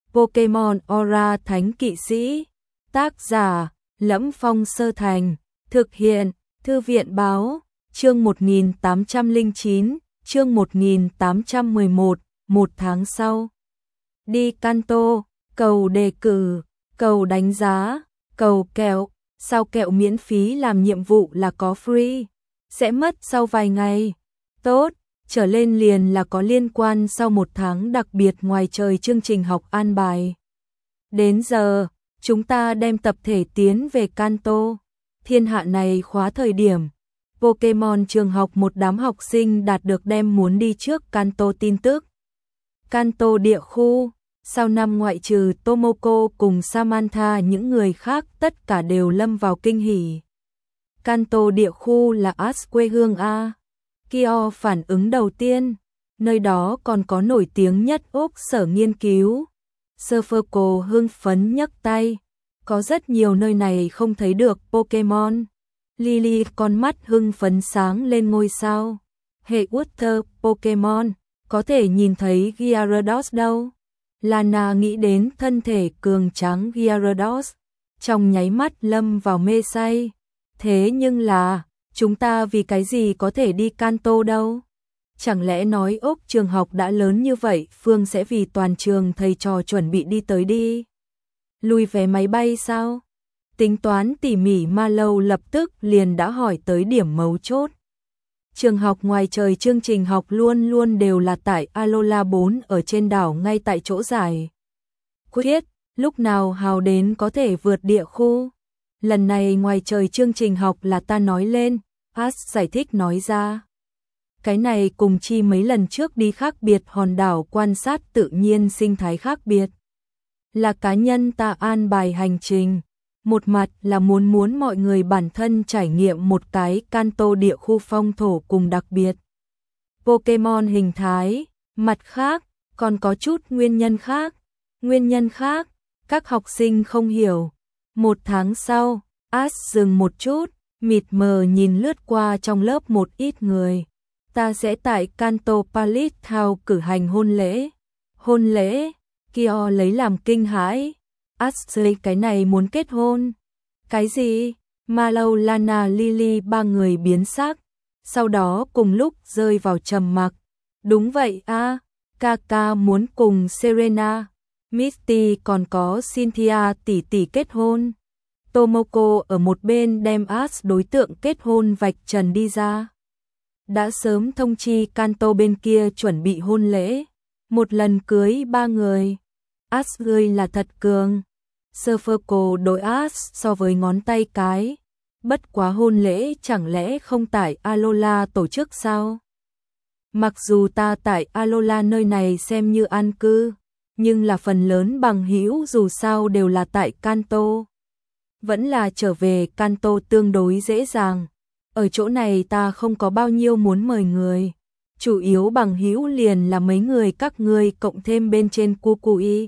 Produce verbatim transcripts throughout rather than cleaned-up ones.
Pokemon Aura Thánh Kỵ Sĩ. Tác giả: Lẫm Phong Sơ Thành. Thực hiện: Thư viện báo. Chương một nghìn tám trăm lẻ chín, chương một nghìn tám trăm mười một, một tháng sau. Đi Kanto, cầu đề cử, cầu đánh giá, cầu kẹo. Sao kẹo miễn phí làm nhiệm vụ là có free, sẽ mất sau vài ngày. Tốt, trở lên liền là có liên quan sau một tháng đặc biệt ngoài trời chương trình học an bài. Đến giờ, chúng ta đem tập thể tiến về Kanto. Thiên hạ này khóa thời điểm. Pokemon trường học một đám học sinh đạt được đem muốn đi trước Kanto tin tức. Kanto địa khu, sau năm ngoại trừ Tomoko cùng Samantha những người khác tất cả đều lâm vào kinh hỉ. Kanto địa khu là Ash quê hương A. Kyo phản ứng đầu tiên, nơi đó còn có nổi tiếng nhất Úc sở nghiên cứu. Surferco hưng phấn nhấc tay, có rất nhiều nơi này không thấy được Pokemon. Lily con mắt hưng phấn sáng lên ngôi sao. Hệ Water Pokemon, có thể nhìn thấy Gyarados đâu. Lana nghĩ đến thân thể cường tráng Gyarados, trong nháy mắt lâm vào mê say. Thế nhưng là, chúng ta vì cái gì có thể đi Kanto đâu? Chẳng lẽ nói ốc trường học đã lớn như vậy, Phương sẽ vì toàn trường thầy trò chuẩn bị đi tới đi lùi vé máy bay sao? Tính toán tỉ mỉ Ma Lâu lập tức liền đã hỏi tới điểm mấu chốt. Trường học ngoài trời chương trình học luôn luôn đều là tại Alola bốn ở trên đảo ngay tại chỗ giải quyết, lúc nào hào đến có thể vượt địa khu. Lần này ngoài trời chương trình học là ta nói lên, Ash giải thích nói ra. Cái này cùng chi mấy lần trước đi khác biệt hòn đảo quan sát tự nhiên sinh thái khác biệt. Là cá nhân ta an bài hành trình. Một mặt là muốn muốn mọi người bản thân trải nghiệm một cái Kanto địa khu phong thổ cùng đặc biệt Pokemon hình thái, mặt khác còn có chút nguyên nhân khác. Nguyên nhân khác, các học sinh không hiểu. Một tháng sau, Ash dừng một chút, mịt mờ nhìn lướt qua trong lớp một ít người. Ta sẽ tại Kanto Palace Town cử hành hôn lễ. Hôn lễ? Kyo lấy làm kinh hãi. Ashley cái này muốn kết hôn. Cái gì? Mallow, Lana, Lily ba người biến sắc, sau đó cùng lúc rơi vào trầm mặc. Đúng vậy a, à, Kaka muốn cùng Serena, Misty còn có Cynthia tỷ tỷ kết hôn. Tomoko ở một bên đem Ash đối tượng kết hôn vạch trần đi ra. Đã sớm thông chi Kanto bên kia chuẩn bị hôn lễ, một lần cưới ba người. Ashley là thật cường. Surferco đối Ash so với ngón tay cái. Bất quá hôn lễ chẳng lẽ không tại Alola tổ chức sao? Mặc dù ta tại Alola nơi này xem như an cư, nhưng là phần lớn bằng hữu dù sao đều là tại Kanto. Vẫn là trở về Kanto tương đối dễ dàng. Ở chỗ này ta không có bao nhiêu muốn mời người. Chủ yếu bằng hữu liền là mấy người các ngươi cộng thêm bên trên Kukui,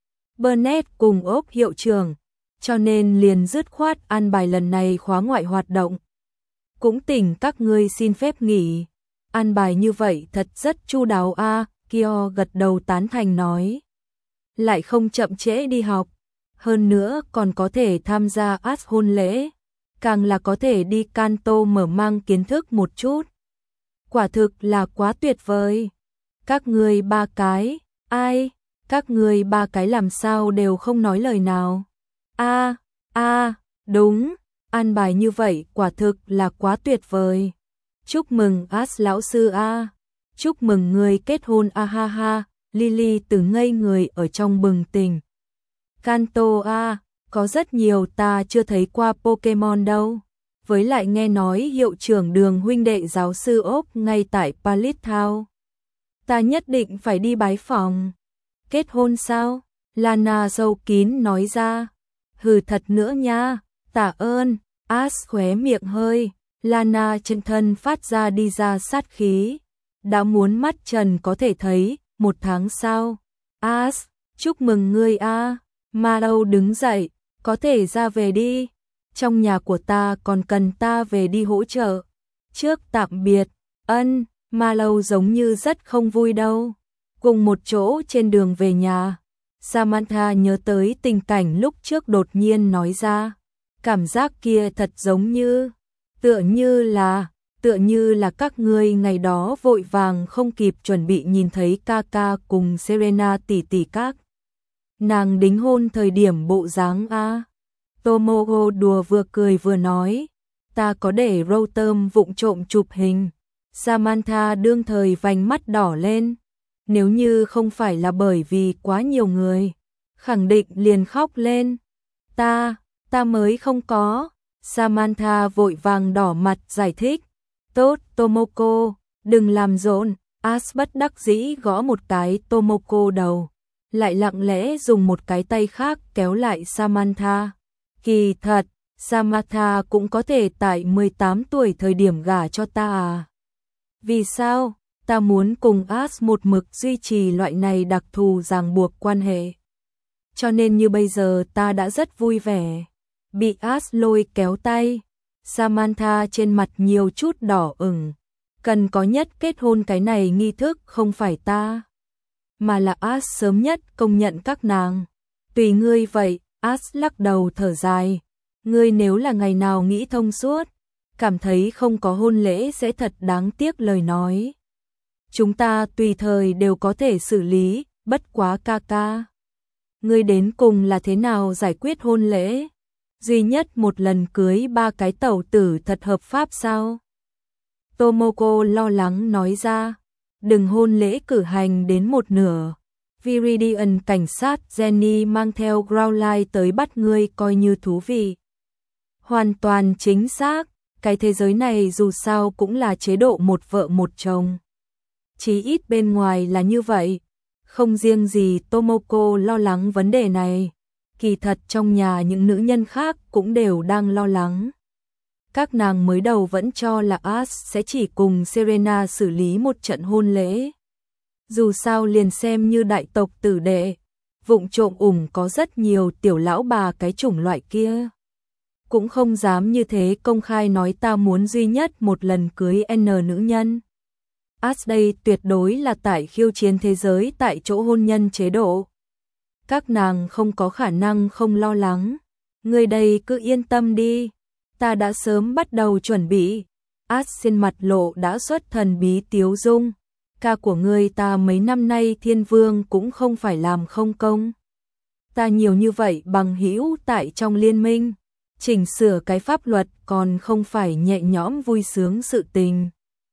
Burnett cùng ốc hiệu trưởng, cho nên liền dứt khoát an bài lần này khóa ngoại hoạt động. Cũng tỉnh các ngươi xin phép nghỉ. An bài như vậy thật rất chu đáo a. À, Kyo gật đầu tán thành nói. Lại không chậm trễ đi học, hơn nữa còn có thể tham gia Ash hôn lễ, càng là có thể đi Kanto mở mang kiến thức một chút. Quả thực là quá tuyệt vời. Các ngươi ba cái, ai? Các ngươi ba cái làm sao đều không nói lời nào. A, a, đúng, an bài như vậy quả thực là quá tuyệt vời. Chúc mừng Ash lão sư a. Chúc mừng người kết hôn a ha ha. Lily từ ngây người ở trong bừng tỉnh. Kanto a, có rất nhiều ta chưa thấy qua Pokemon đâu. Với lại nghe nói hiệu trưởng Đường huynh đệ giáo sư ốc ngay tại Palace Town. Ta nhất định phải đi bái phỏng. Kết hôn sao? Lana sâu kín nói ra. Hừ thật nữa nha, tạ ơn. Ash khóe miệng hơi. Lana chân thân phát ra đi ra sát khí. Đã muốn mắt trần có thể thấy, một tháng sau. Ash, chúc mừng ngươi a. Mallow đứng dậy, có thể ra về đi. Trong nhà của ta còn cần ta về đi hỗ trợ. Trước tạm biệt. Ân, Mallow giống như rất không vui đâu. Cùng một chỗ trên đường về nhà, Samantha nhớ tới tình cảnh lúc trước đột nhiên nói ra. Cảm giác kia thật giống như, tựa như là, tựa như là các ngươi ngày đó vội vàng không kịp chuẩn bị nhìn thấy ca ca cùng Serena tỷ tỷ các. Nàng đính hôn thời điểm bộ dáng a. Tomogo đùa vừa cười vừa nói, ta có để Rotom vụng trộm chụp hình. Samantha đương thời vành mắt đỏ lên, nếu như không phải là bởi vì quá nhiều người, khẳng định liền khóc lên. Ta, ta mới không có. Samantha vội vàng đỏ mặt giải thích. Tốt, Tomoko, đừng làm rộn. Ash bất đắc dĩ gõ một cái Tomoko đầu, lại lặng lẽ dùng một cái tay khác kéo lại Samantha. Kỳ thật, Samantha cũng có thể tại mười tám tuổi thời điểm gả cho ta à? Vì sao? Ta muốn cùng Ash một mực duy trì loại này đặc thù ràng buộc quan hệ. Cho nên như bây giờ ta đã rất vui vẻ. Bị Ash lôi kéo tay, Samantha trên mặt nhiều chút đỏ ửng. Cần có nhất kết hôn cái này nghi thức không phải ta, mà là Ash sớm nhất công nhận các nàng. Tùy ngươi vậy. Ash lắc đầu thở dài. Ngươi nếu là ngày nào nghĩ thông suốt, cảm thấy không có hôn lễ sẽ thật đáng tiếc lời nói. Chúng ta tùy thời đều có thể xử lý, bất quá ca ca. Ngươi đến cùng là thế nào giải quyết hôn lễ? Duy nhất một lần cưới ba cái tẩu tử thật hợp pháp sao? Tomoko lo lắng nói ra. Đừng hôn lễ cử hành đến một nửa. Viridian cảnh sát Jenny mang theo Growlithe tới bắt ngươi coi như thú vị. Hoàn toàn chính xác, cái thế giới này dù sao cũng là chế độ một vợ một chồng. Chí ít bên ngoài là như vậy. Không riêng gì Tomoko lo lắng vấn đề này, kỳ thật trong nhà những nữ nhân khác cũng đều đang lo lắng. Các nàng mới đầu vẫn cho là Ash sẽ chỉ cùng Serena xử lý một trận hôn lễ. Dù sao liền xem như đại tộc tử đệ, vụng trộm ủng có rất nhiều tiểu lão bà cái chủng loại kia. Cũng không dám như thế công khai nói ta muốn duy nhất một lần cưới N nữ nhân. Ash đây tuyệt đối là tại khiêu chiến thế giới tại chỗ hôn nhân chế độ. Các nàng không có khả năng không lo lắng. Người đây cứ yên tâm đi. Ta đã sớm bắt đầu chuẩn bị. Ash trên mặt lộ đã xuất thần bí tiếu dung. Ca của ngươi ta mấy năm nay thiên vương cũng không phải làm không công. Ta nhiều như vậy bằng hữu tại trong liên minh. Chỉnh sửa cái pháp luật còn không phải nhẹ nhõm vui sướng sự tình.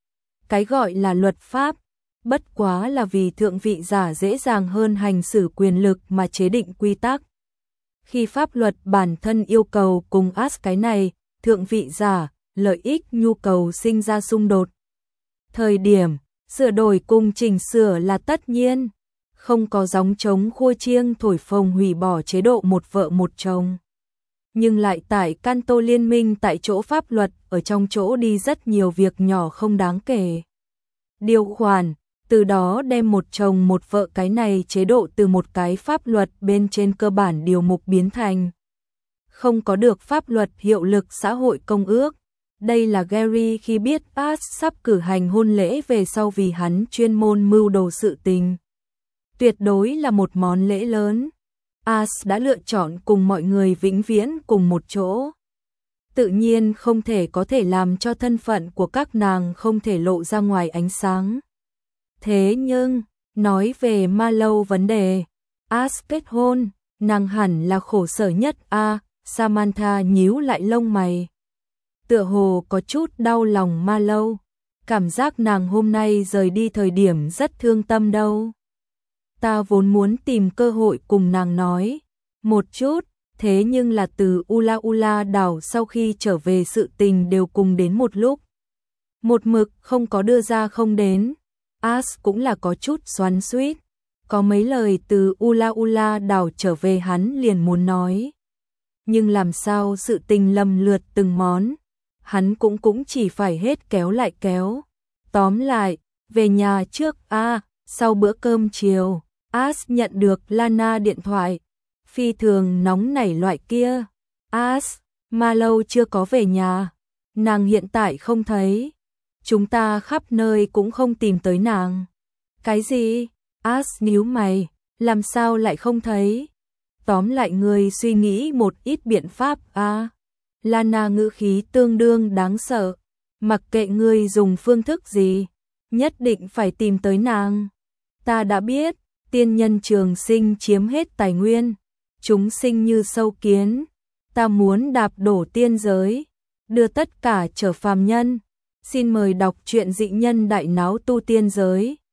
Cái gọi là luật pháp, bất quá là vì thượng vị giả dễ dàng hơn hành xử quyền lực mà chế định quy tắc. Khi pháp luật bản thân yêu cầu cùng Ash cái này, thượng vị giả, lợi ích nhu cầu sinh ra xung đột. Thời điểm, sửa đổi cùng chỉnh sửa là tất nhiên, không có gióng trống khua chiêng thổi phồng hủy bỏ chế độ một vợ một chồng. Nhưng lại tại Kanto liên minh tại chỗ pháp luật ở trong chỗ đi rất nhiều việc nhỏ không đáng kể. Điều khoản, từ đó đem một chồng một vợ cái này chế độ từ một cái pháp luật bên trên cơ bản điều mục biến thành. Không có được pháp luật hiệu lực xã hội công ước. Đây là Gary khi biết Ash sắp cử hành hôn lễ về sau vì hắn chuyên môn mưu đồ sự tình. Tuyệt đối là một món lễ lớn. Ash đã lựa chọn cùng mọi người vĩnh viễn cùng một chỗ. Tự nhiên không thể có thể làm cho thân phận của các nàng không thể lộ ra ngoài ánh sáng. Thế nhưng, nói về Marlowe vấn đề, Ash kết hôn, nàng hẳn là khổ sở nhất a. À, Samantha nhíu lại lông mày. Tựa hồ có chút đau lòng Marlowe, cảm giác nàng hôm nay rời đi thời điểm rất thương tâm đâu. Ta vốn muốn tìm cơ hội cùng nàng nói một chút, thế nhưng là từ Ula Ula đảo sau khi trở về sự tình đều cùng đến một lúc. Một mực không có đưa ra không đến. Ash cũng là có chút xoắn xuýt, có mấy lời từ Ula Ula đảo trở về hắn liền muốn nói. Nhưng làm sao sự tình lầm lượt từng món, hắn cũng cũng chỉ phải hết kéo lại kéo. Tóm lại, về nhà trước a, à, sau bữa cơm chiều, Ash nhận được Lana điện thoại, phi thường nóng nảy loại kia. Ash, Marlowe chưa có về nhà, nàng hiện tại không thấy. Chúng ta khắp nơi cũng không tìm tới nàng. Cái gì? Ash nhíu mày, Làm sao lại không thấy? Tóm lại ngươi suy nghĩ một ít biện pháp à? Lana ngữ khí tương đương đáng sợ. Mặc kệ ngươi dùng phương thức gì, nhất định phải tìm tới nàng. Ta đã biết, tiên nhân trường sinh chiếm hết tài nguyên, chúng sinh như sâu kiến. Ta muốn đạp đổ tiên giới, đưa tất cả trở phàm nhân. Xin mời đọc truyện Dị Nhân Đại Náo Tu Tiên Giới.